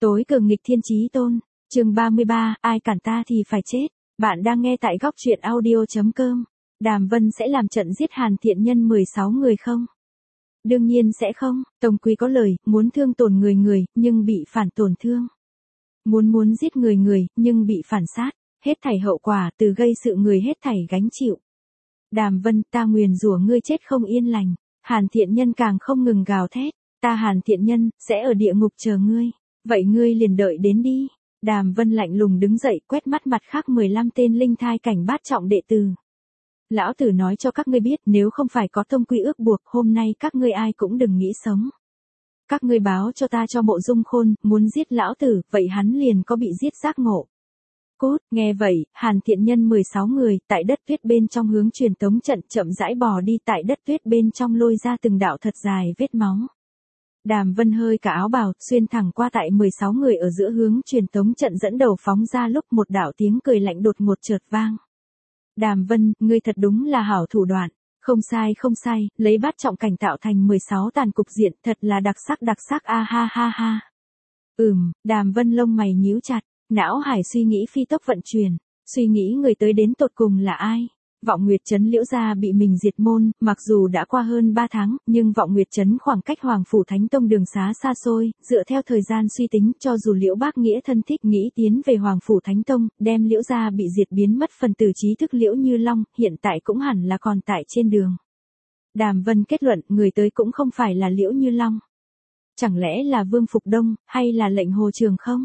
Tối cường nghịch thiên chí tôn, chương 33, ai cản ta thì phải chết. Bạn đang nghe tại góc truyện audio.com. Đàm Vân sẽ làm trận giết Hàn Thiện Nhân 16 người không? Đương nhiên sẽ không, Tông Quý có lời, muốn thương tổn người nhưng bị phản tổn thương. Muốn giết người nhưng bị phản sát, hết thảy hậu quả từ gây sự người hết thảy gánh chịu. Đàm Vân, ta nguyền rủa ngươi chết không yên lành. Hàn Thiện Nhân càng không ngừng gào thét, ta Hàn Thiện Nhân sẽ ở địa ngục chờ ngươi. Vậy ngươi liền đợi đến đi. Đàm Vân lạnh lùng đứng dậy, quét mắt mặt khác 15 tên linh thai cảnh bát trọng đệ tử. Lão tử nói cho các ngươi biết, nếu không phải có Tông Quý ước buộc, hôm nay các ngươi ai cũng đừng nghĩ sống. Các ngươi báo cho ta cho Mộ Dung Khôn, muốn giết lão tử, vậy hắn liền có bị giết giác ngộ. Cốt, nghe vậy, Hàn Thiện Nhân 16 người, tại đất tuyết bên trong hướng truyền tống trận chậm rãi bò đi, tại đất tuyết bên trong lôi ra từng đạo thật dài vết máu. Đàm Vân hơi cả áo bào, xuyên thẳng qua tại 16 người ở giữa hướng truyền tống trận dẫn đầu phóng ra lúc một đạo tiếng cười lạnh đột ngột chợt vang. Đàm Vân, ngươi thật đúng là hảo thủ đoạn. Không sai, lấy bát trọng cảnh tạo thành 16 tàn cục diện, thật là đặc sắc a ha ha ha. Đàm Vân lông mày nhíu chặt, não hải suy nghĩ phi tốc vận chuyển, suy nghĩ người tới đến tột cùng là ai. Vọng Nguyệt Trấn Liễu gia bị mình diệt môn, mặc dù đã qua hơn 3 tháng, nhưng Vọng Nguyệt Trấn khoảng cách Hoàng Phủ Thánh Tông đường xá xa xôi, dựa theo thời gian suy tính, cho dù Liễu Bác Nghĩa thân thích nghĩ tiến về Hoàng Phủ Thánh Tông, đem Liễu gia bị diệt biến mất phần tử trí thức Liễu Như Long, hiện tại cũng hẳn là còn tại trên đường. Đàm Vân kết luận, người tới cũng không phải là Liễu Như Long. Chẳng lẽ là Vương Phục Đông, hay là Lệnh Hồ Trường không?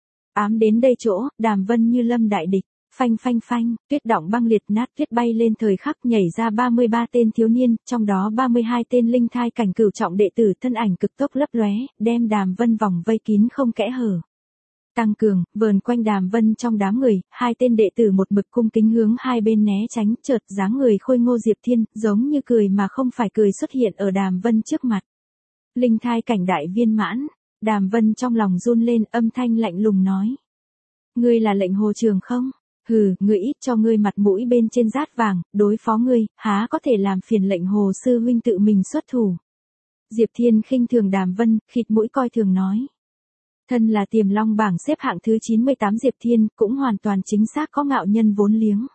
Ám đến đây chỗ, Đàm Vân như lâm đại địch. Phanh, tuyết đọng băng liệt nát tuyết bay lên thời khắc nhảy ra 33 tên thiếu niên, trong đó 32 tên linh thai cảnh cửu trọng đệ tử thân ảnh cực tốc lấp lóe, đem Đàm Vân vòng vây kín không kẽ hở. Tăng cường, vờn quanh Đàm Vân trong đám người, hai tên đệ tử một mực cung kính hướng hai bên né tránh, chợt dáng người khôi ngô Diệp Thiên, giống như cười mà không phải cười xuất hiện ở Đàm Vân trước mặt. Linh thai cảnh đại viên mãn, Đàm Vân trong lòng run lên, âm thanh lạnh lùng nói. Ngươi là Lệnh Hồ Trường không? Hừ, ngươi ít cho ngươi mặt mũi bên trên rát vàng, đối phó ngươi, há có thể làm phiền Lệnh Hồ sư huynh tự mình xuất thủ. Diệp Thiên khinh thường Đàm Vân, khịt mũi coi thường nói. Thân là Tiềm Long bảng xếp hạng thứ 98 Diệp Thiên, cũng hoàn toàn chính xác có ngạo nhân vốn liếng.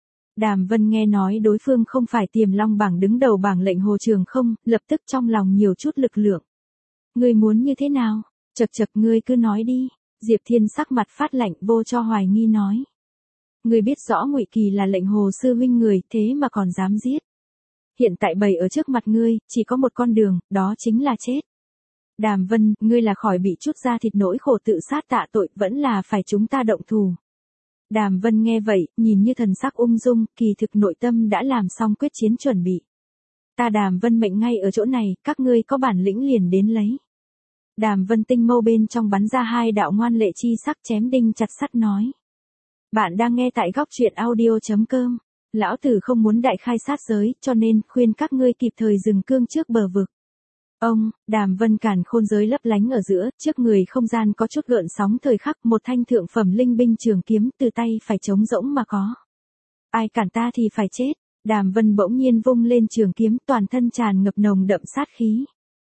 Đàm Vân nghe nói đối phương không phải Tiềm Long bảng đứng đầu bảng Lệnh Hồ Trường không, lập tức trong lòng nhiều chút lực lượng. Ngươi muốn như thế nào? Chậc ngươi cứ nói đi. Diệp Thiên sắc mặt phát lạnh, vô cho hoài nghi nói. Ngươi biết rõ Ngụy Kỳ là Lệnh Hồ sư huynh người, thế mà còn dám giết. Hiện tại bày ở trước mặt ngươi, chỉ có một con đường, đó chính là chết. Đàm Vân, ngươi là khỏi bị chút da thịt nỗi khổ tự sát tạ tội, vẫn là phải chúng ta động thủ. Đàm Vân nghe vậy, nhìn như thần sắc ung dung, kỳ thực nội tâm đã làm xong quyết chiến chuẩn bị. Ta Đàm Vân mệnh ngay ở chỗ này, các ngươi có bản lĩnh liền đến lấy. Đàm Vân tinh mâu bên trong bắn ra hai đạo ngoan lệ chi sắc chém đinh chặt sắt nói. Bạn đang nghe tại góc truyện audio.com. Lão tử không muốn đại khai sát giới, cho nên khuyên các ngươi kịp thời dừng cương trước bờ vực. Đàm Vân càn khôn giới lấp lánh ở giữa, trước người không gian có chút gợn sóng thời khắc, một thanh thượng phẩm linh binh trường kiếm từ tay phải trống rỗng mà có. Ai cản ta thì phải chết. Đàm Vân bỗng nhiên vung lên trường kiếm, toàn thân tràn ngập nồng đậm sát khí.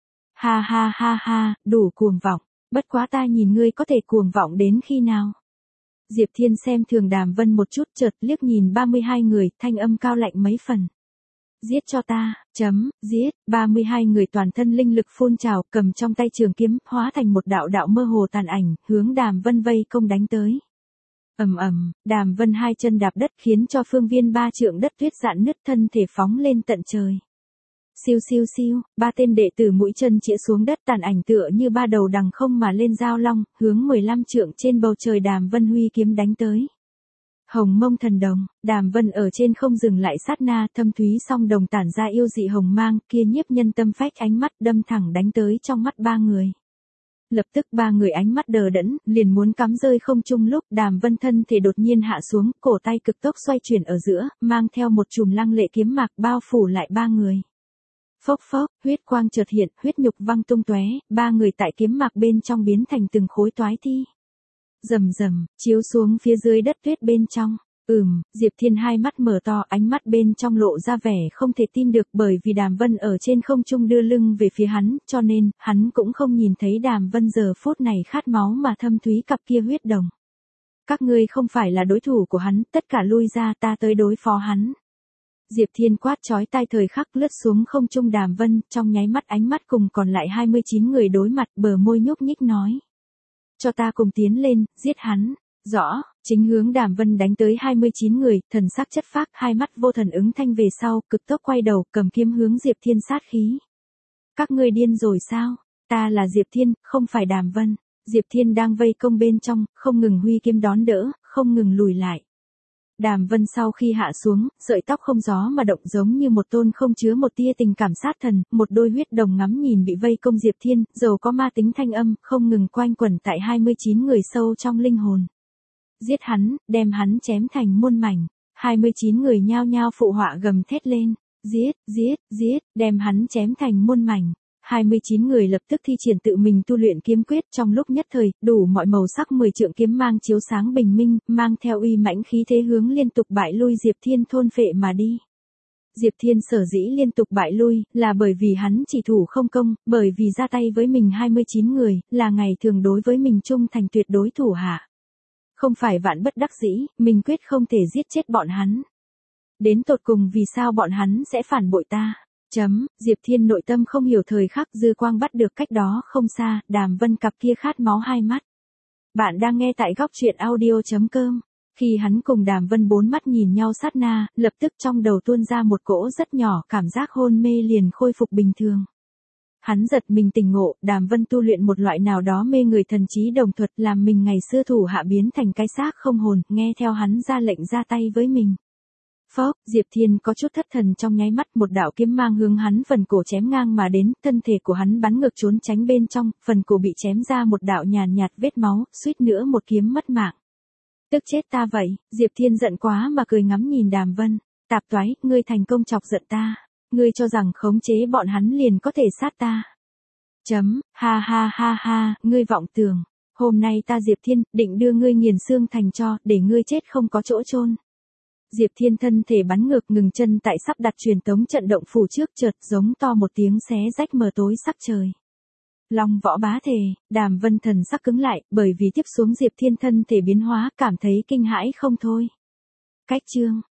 Ha, đủ cuồng vọng, bất quá ta nhìn ngươi có thể cuồng vọng đến khi nào. Diệp Thiên xem thường Đàm Vân một chút, chợt liếc nhìn 32 người, thanh âm cao lạnh mấy phần. Giết cho ta, giết, 32 người toàn thân linh lực phun trào, cầm trong tay trường kiếm, hóa thành một đạo mơ hồ tàn ảnh, hướng Đàm Vân vây công đánh tới. Đàm Vân hai chân đạp đất khiến cho phương viên 3 trượng đất tuyết rạn nứt, thân thể phóng lên tận trời. Siêu, ba tên đệ tử mũi chân chĩa xuống đất, tàn ảnh tựa như ba đầu đằng không mà lên giao long, hướng 15 trượng trên bầu trời Đàm Vân huy kiếm đánh tới. Hồng Mông Thần Đồng, Đàm Vân ở trên không dừng lại sát na, thâm thúy song đồng tản ra yêu dị hồng mang, kia nhiếp nhân tâm phách ánh mắt đâm thẳng đánh tới trong mắt ba người. Lập tức ba người ánh mắt đờ đẫn, liền muốn cắm rơi không trung lúc Đàm Vân thân thể đột nhiên hạ xuống, cổ tay cực tốc xoay chuyển ở giữa, mang theo một chùm lăng lệ kiếm mạc bao phủ lại ba người. Phốc, huyết quang chợt hiện, huyết nhục văng tung tóe, ba người tại kiếm mạc bên trong biến thành từng khối toái thi. Rầm, chiếu xuống phía dưới đất tuyết bên trong. Diệp Thiên hai mắt mở to, ánh mắt bên trong lộ ra vẻ không thể tin được, bởi vì Đàm Vân ở trên không trung đưa lưng về phía hắn, cho nên, hắn cũng không nhìn thấy Đàm Vân giờ phút này khát máu mà thâm thúy cặp kia huyết đồng. Các ngươi không phải là đối thủ của hắn, tất cả lui ra, ta tới đối phó hắn. Diệp Thiên quát chói tai, thời khắc lướt xuống không trung Đàm Vân, trong nháy mắt ánh mắt cùng còn lại 29 người đối mặt, bờ môi nhúc nhích nói. Cho ta cùng tiến lên, giết hắn. Rõ, chính hướng Đàm Vân đánh tới 29 người, thần sắc chất phác, hai mắt vô thần ứng thanh về sau, cực tốc quay đầu, cầm kiếm hướng Diệp Thiên sát khí. Các ngươi điên rồi sao? Ta là Diệp Thiên, không phải Đàm Vân. Diệp Thiên đang vây công bên trong, không ngừng huy kiếm đón đỡ, không ngừng lùi lại. Đàm Vân sau khi hạ xuống, sợi tóc không gió mà động giống như một tôn không chứa một tia tình cảm sát thần, một đôi huyết đồng ngắm nhìn bị vây công Diệp Thiên, dầu có ma tính thanh âm, không ngừng quanh quẩn tại 29 người sâu trong linh hồn. Giết hắn, đem hắn chém thành muôn mảnh. 29 người nhao nhao phụ họa gầm thét lên. Giết, đem hắn chém thành muôn mảnh. 29 người lập tức thi triển tự mình tu luyện kiếm quyết, trong lúc nhất thời, đủ mọi màu sắc 10 trượng kiếm mang chiếu sáng bình minh, mang theo uy mãnh khí thế hướng liên tục bại lui Diệp Thiên thôn phệ mà đi. Diệp Thiên sở dĩ liên tục bại lui, là bởi vì hắn chỉ thủ không công, bởi vì ra tay với mình 29 người, là ngày thường đối với mình trung thành tuyệt đối thủ hạ. Không phải vạn bất đắc dĩ, mình quyết không thể giết chết bọn hắn. Đến tột cùng vì sao bọn hắn sẽ phản bội ta? Diệp Thiên nội tâm không hiểu, thời khắc dư quang bắt được cách đó không xa, Đàm Vân cặp kia khát máu hai mắt. Bạn đang nghe tại góc truyện audio.com. Khi hắn cùng Đàm Vân bốn mắt nhìn nhau sát na, lập tức trong đầu tuôn ra một cỗ rất nhỏ, cảm giác hôn mê liền khôi phục bình thường. Hắn giật mình tỉnh ngộ, Đàm Vân tu luyện một loại nào đó mê người thần trí đồng thuật, làm mình ngày xưa thủ hạ biến thành cái xác không hồn, nghe theo hắn ra lệnh ra tay với mình. Phốc, Diệp Thiên có chút thất thần, trong nháy mắt một đạo kiếm mang hướng hắn phần cổ chém ngang mà đến, thân thể của hắn bắn ngược trốn tránh bên trong, phần cổ bị chém ra một đạo nhàn nhạt vết máu, suýt nữa một kiếm mất mạng. Tức chết ta vậy, Diệp Thiên giận quá mà cười ngắm nhìn Đàm Vân, tạp toái, ngươi thành công chọc giận ta. Ngươi cho rằng khống chế bọn hắn liền có thể sát ta. Ha, ngươi vọng tưởng. Hôm nay ta Diệp Thiên, định đưa ngươi nghiền xương thành tro, để ngươi chết không có chỗ chôn. Diệp Thiên thân thể bắn ngược, ngừng chân tại sắp đặt truyền tống trận động phủ trước, chợt giống to một tiếng xé rách mờ tối sắc trời. Long võ bá thể, Đàm Vân thần sắc cứng lại, bởi vì tiếp xuống Diệp Thiên thân thể biến hóa, cảm thấy kinh hãi không thôi. Cách chương